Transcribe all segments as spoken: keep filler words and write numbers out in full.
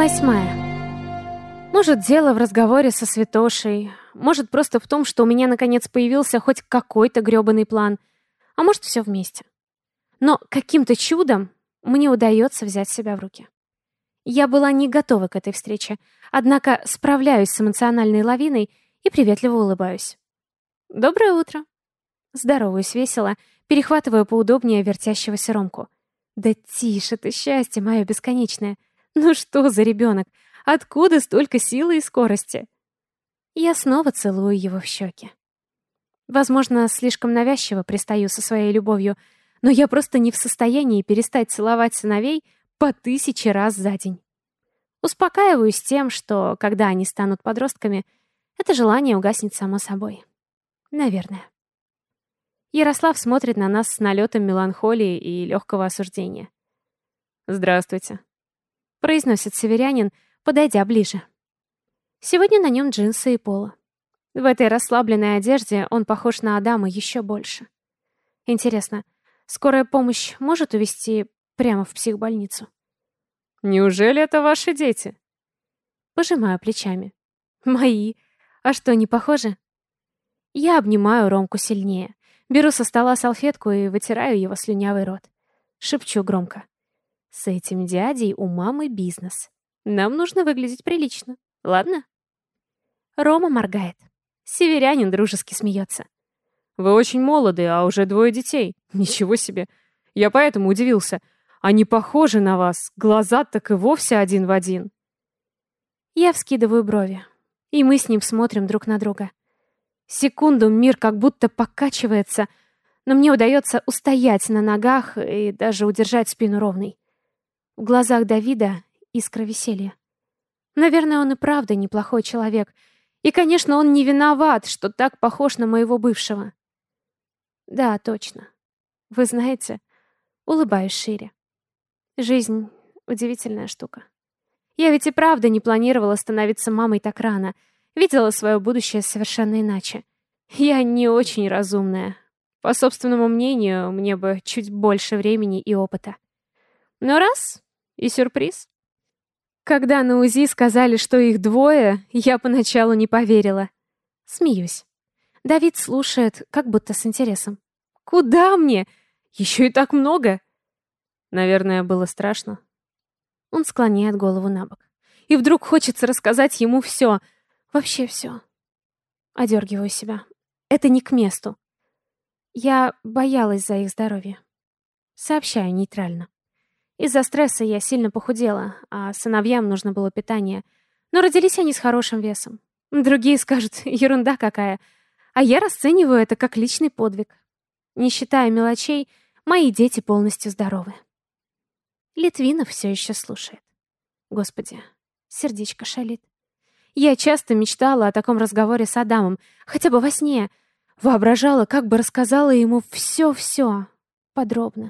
Восьмая. Может, дело в разговоре со святошей, может, просто в том, что у меня наконец появился хоть какой-то грёбаный план, а может, все вместе. Но каким-то чудом мне удается взять себя в руки. Я была не готова к этой встрече, однако справляюсь с эмоциональной лавиной и приветливо улыбаюсь. «Доброе утро!» Здороваюсь весело, перехватываю поудобнее вертящегося Ромку. «Да тише ты, счастье мое бесконечное! Ну что за ребенок? Откуда столько силы и скорости?» Я снова целую его в щеки. Возможно, слишком навязчиво пристаю со своей любовью, но я просто не в состоянии перестать целовать сыновей по тысяче раз за день. Успокаиваюсь тем, что, когда они станут подростками, это желание угаснет само собой. Наверное. Ярослав смотрит на нас с налетом меланхолии и легкого осуждения. «Здравствуйте», — произносит северянин, подойдя ближе. Сегодня на нем джинсы и поло. В этой расслабленной одежде он похож на Адама еще больше. Интересно, скорая помощь может увезти прямо в психбольницу? «Неужели это ваши дети?» Пожимаю плечами. «Мои. А что, не похожи?» Я обнимаю Ромку сильнее, беру со стола салфетку и вытираю его слюнявый рот. Шепчу громко. «С этим дядей у мамы бизнес. Нам нужно выглядеть прилично. Ладно?» Рома моргает. Северянин дружески смеется. «Вы очень молоды, а уже двое детей. Ничего себе. Я поэтому удивился. Они похожи на вас. Глаза так и вовсе один в один». Я вскидываю брови, и мы с ним смотрим друг на друга. Секунду мир как будто покачивается, но мне удается устоять на ногах и даже удержать спину ровной. В глазах Давида искра веселья. Наверное, он и правда неплохой человек. И, конечно, он не виноват, что так похож на моего бывшего. Да, точно. Вы знаете, улыбаюсь шире. Жизнь — удивительная штука. Я ведь и правда не планировала становиться мамой так рано. Видела свое будущее совершенно иначе. Я не очень разумная. По собственному мнению, мне бы чуть больше времени и опыта. Но раз — и сюрприз. Когда на УЗИ сказали, что их двое, я поначалу не поверила. Смеюсь. Давид слушает, как будто с интересом. «Куда мне? Еще и так много!» Наверное, было страшно. Он склоняет голову на бок. И вдруг хочется рассказать ему все. Вообще все. Одергиваю себя. Это не к месту. Я боялась за их здоровье. Сообщаю нейтрально. Из-за стресса я сильно похудела, а сыновьям нужно было питание. Но родились они с хорошим весом. Другие скажут, ерунда какая. А я расцениваю это как личный подвиг. Не считая мелочей, мои дети полностью здоровы. Литвинов все еще слушает. Господи, сердечко шалит. Я часто мечтала о таком разговоре с Адамом, хотя бы во сне. Воображала, как бы рассказала ему все-все, подробно.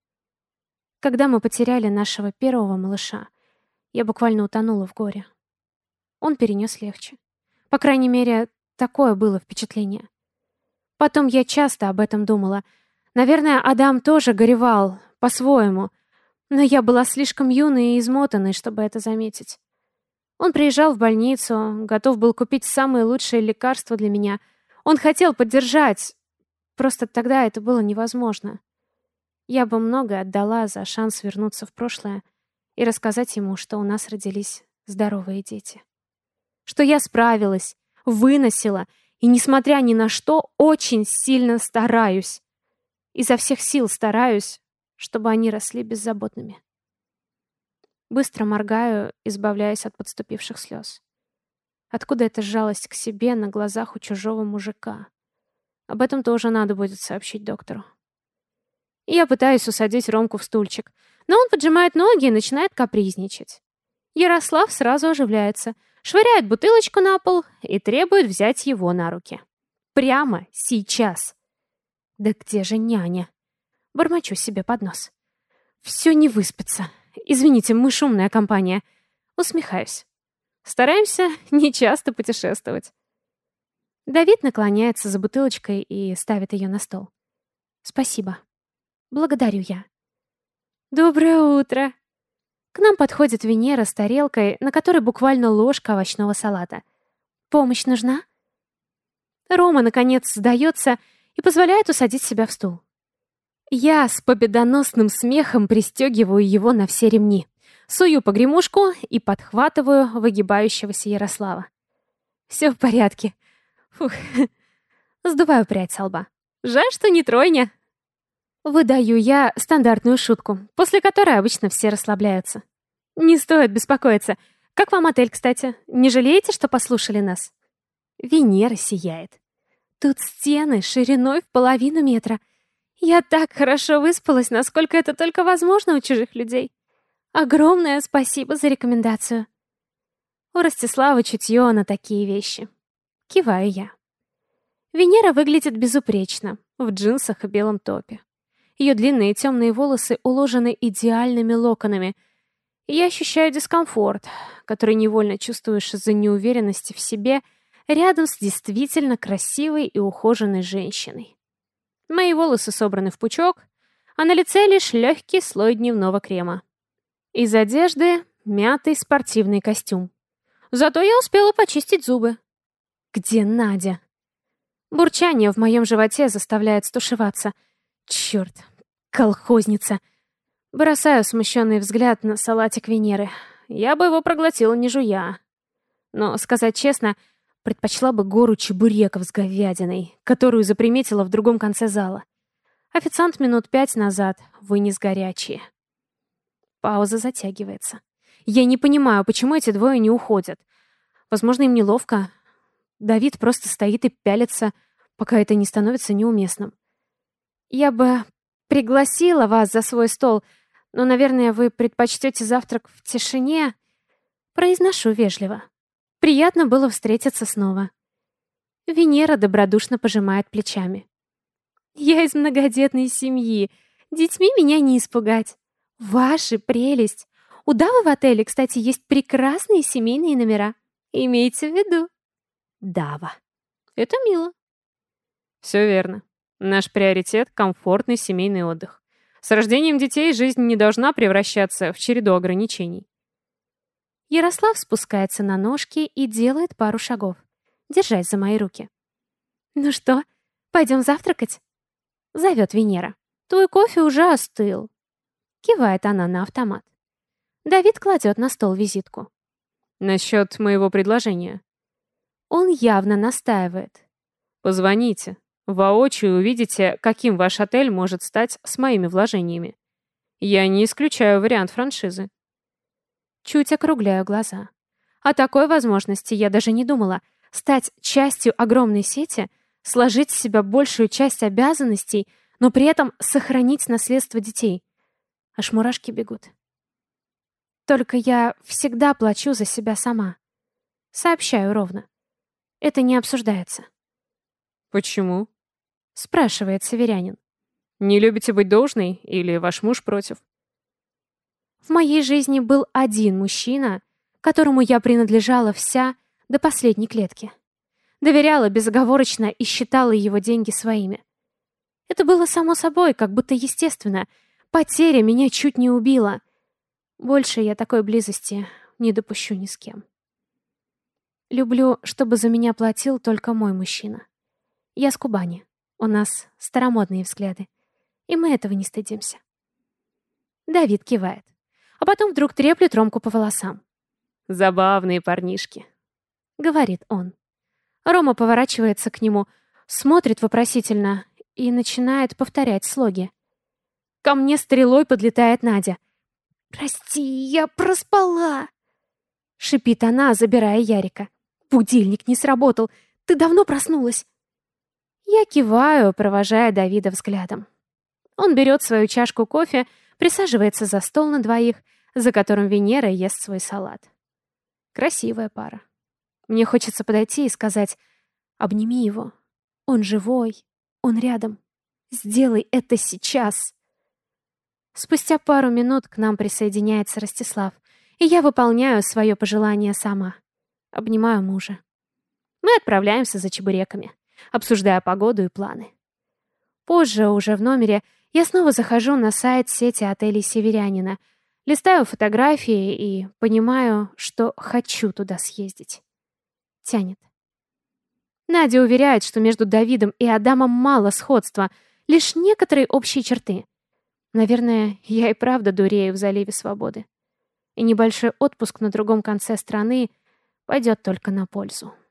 Когда мы потеряли нашего первого малыша, я буквально утонула в горе. Он перенес легче. По крайней мере, такое было впечатление. Потом я часто об этом думала. Наверное, Адам тоже горевал, по-своему. Но я была слишком юной и измотанной, чтобы это заметить. Он приезжал в больницу, готов был купить самые лучшие лекарства для меня. Он хотел поддержать. Просто тогда это было невозможно. Я бы многое отдала за шанс вернуться в прошлое и рассказать ему, что у нас родились здоровые дети. Что я справилась, выносила и, несмотря ни на что, очень сильно стараюсь. Изо всех сил стараюсь, чтобы они росли беззаботными. Быстро моргаю, избавляясь от подступивших слез. Откуда эта жалость к себе на глазах у чужого мужика? Об этом тоже надо будет сообщить доктору. Я пытаюсь усадить Ромку в стульчик, но он поджимает ноги и начинает капризничать. Ярослав сразу оживляется, швыряет бутылочку на пол и требует взять его на руки. Прямо сейчас. Да где же няня? Бормочу себе под нос. Все не выспится. Извините, мы шумная компания. Усмехаюсь. Стараемся не часто путешествовать. Давид наклоняется за бутылочкой и ставит ее на стол. Спасибо. Благодарю я. Доброе утро. К нам подходит Венера с тарелкой, на которой буквально ложка овощного салата. «Помощь нужна?» Рома, наконец, сдается и позволяет усадить себя в стул. Я с победоносным смехом пристегиваю его на все ремни, сую погремушку и подхватываю выгибающегося Ярослава. Все в порядке. Фух. Сдуваю прядь со лба. Жаль, что не тройня. Выдаю я стандартную шутку, после которой обычно все расслабляются. Не стоит беспокоиться. Как вам отель, кстати? Не жалеете, что послушали нас? Венера сияет. Тут стены шириной в половину метра. Я так хорошо выспалась, насколько это только возможно у чужих людей. Огромное спасибо за рекомендацию. У Ростислава чутье на такие вещи. Киваю я. Венера выглядит безупречно, в джинсах и белом топе. Ее длинные темные волосы уложены идеальными локонами. И я ощущаю дискомфорт, который невольно чувствуешь из-за неуверенности в себе рядом с действительно красивой и ухоженной женщиной. Мои волосы собраны в пучок, а на лице лишь легкий слой дневного крема. Из одежды мятый спортивный костюм. Зато я успела почистить зубы. Где Надя? Бурчание в моем животе заставляет стушеваться. Черт, колхозница. Бросаю смущенный взгляд на салатик Венеры. Я бы его проглотила, не жуя. Но, сказать честно, предпочла бы гору чебуреков с говядиной, которую заприметила в другом конце зала. Официант минут пять назад вынес горячие. Пауза затягивается. Я не понимаю, почему эти двое не уходят. Возможно, им неловко. Давид просто стоит и пялится, пока это не становится неуместным. Я бы пригласила вас за свой стол, но, наверное, вы предпочтете завтрак в тишине. Произношу вежливо. Приятно было встретиться снова. Венера добродушно пожимает плечами. Я из многодетной семьи. Детьми меня не испугать. Ваша прелесть. У Давы в отеле, кстати, есть прекрасные семейные номера. Имейте в виду. Дава. Это мило. Все верно. Наш приоритет — комфортный семейный отдых. С рождением детей жизнь не должна превращаться в череду ограничений. Ярослав спускается на ножки и делает пару шагов, держась за мои руки. «Ну что, пойдем завтракать?» — зовет Венера. «Твой кофе уже остыл». Кивает она на автомат. Давид кладет на стол визитку. Насчет моего предложения. Он явно настаивает. Позвоните. Воочию увидите, каким ваш отель может стать с моими вложениями. Я не исключаю вариант франшизы. Чуть округляю глаза. О такой возможности я даже не думала. Стать частью огромной сети, сложить в себя большую часть обязанностей, но при этом сохранить наследство детей. Аж мурашки бегут. Только я всегда плачу за себя сама. Сообщаю ровно. Это не обсуждается. Почему? Спрашивает северянин. Не любите быть должной или ваш муж против? В моей жизни был один мужчина, которому я принадлежала вся до последней клетки. Доверяла безоговорочно и считала его деньги своими. Это было само собой, как будто естественно. Потеря меня чуть не убила. Больше я такой близости не допущу ни с кем. Люблю, чтобы за меня платил только мой мужчина. Я с Кубани. У нас старомодные взгляды. И мы этого не стыдимся. Давид кивает. А потом вдруг треплет Ромку по волосам. «Забавные парнишки», — говорит он. Рома поворачивается к нему, смотрит вопросительно и начинает повторять слоги. Ко мне стрелой подлетает Надя. «Прости, я проспала!» — шипит она, забирая Ярика. «Будильник не сработал. Ты давно проснулась?» Я киваю, провожая Давида взглядом. Он берет свою чашку кофе, присаживается за стол на двоих, за которым Венера ест свой салат. Красивая пара. Мне хочется подойти и сказать: «Обними его. Он живой. Он рядом. Сделай это сейчас». Спустя пару минут к нам присоединяется Ростислав, и я выполняю свое пожелание сама. Обнимаю мужа. Мы отправляемся за чебуреками, обсуждая погоду и планы. Позже, уже в номере, я снова захожу на сайт сети отелей «Северянина». Листаю фотографии и понимаю, что хочу туда съездить. Тянет. Надя уверяет, что между Давидом и Адамом мало сходства, лишь некоторые общие черты. Наверное, я и правда дурею в заливе свободы. И небольшой отпуск на другом конце страны пойдет только на пользу.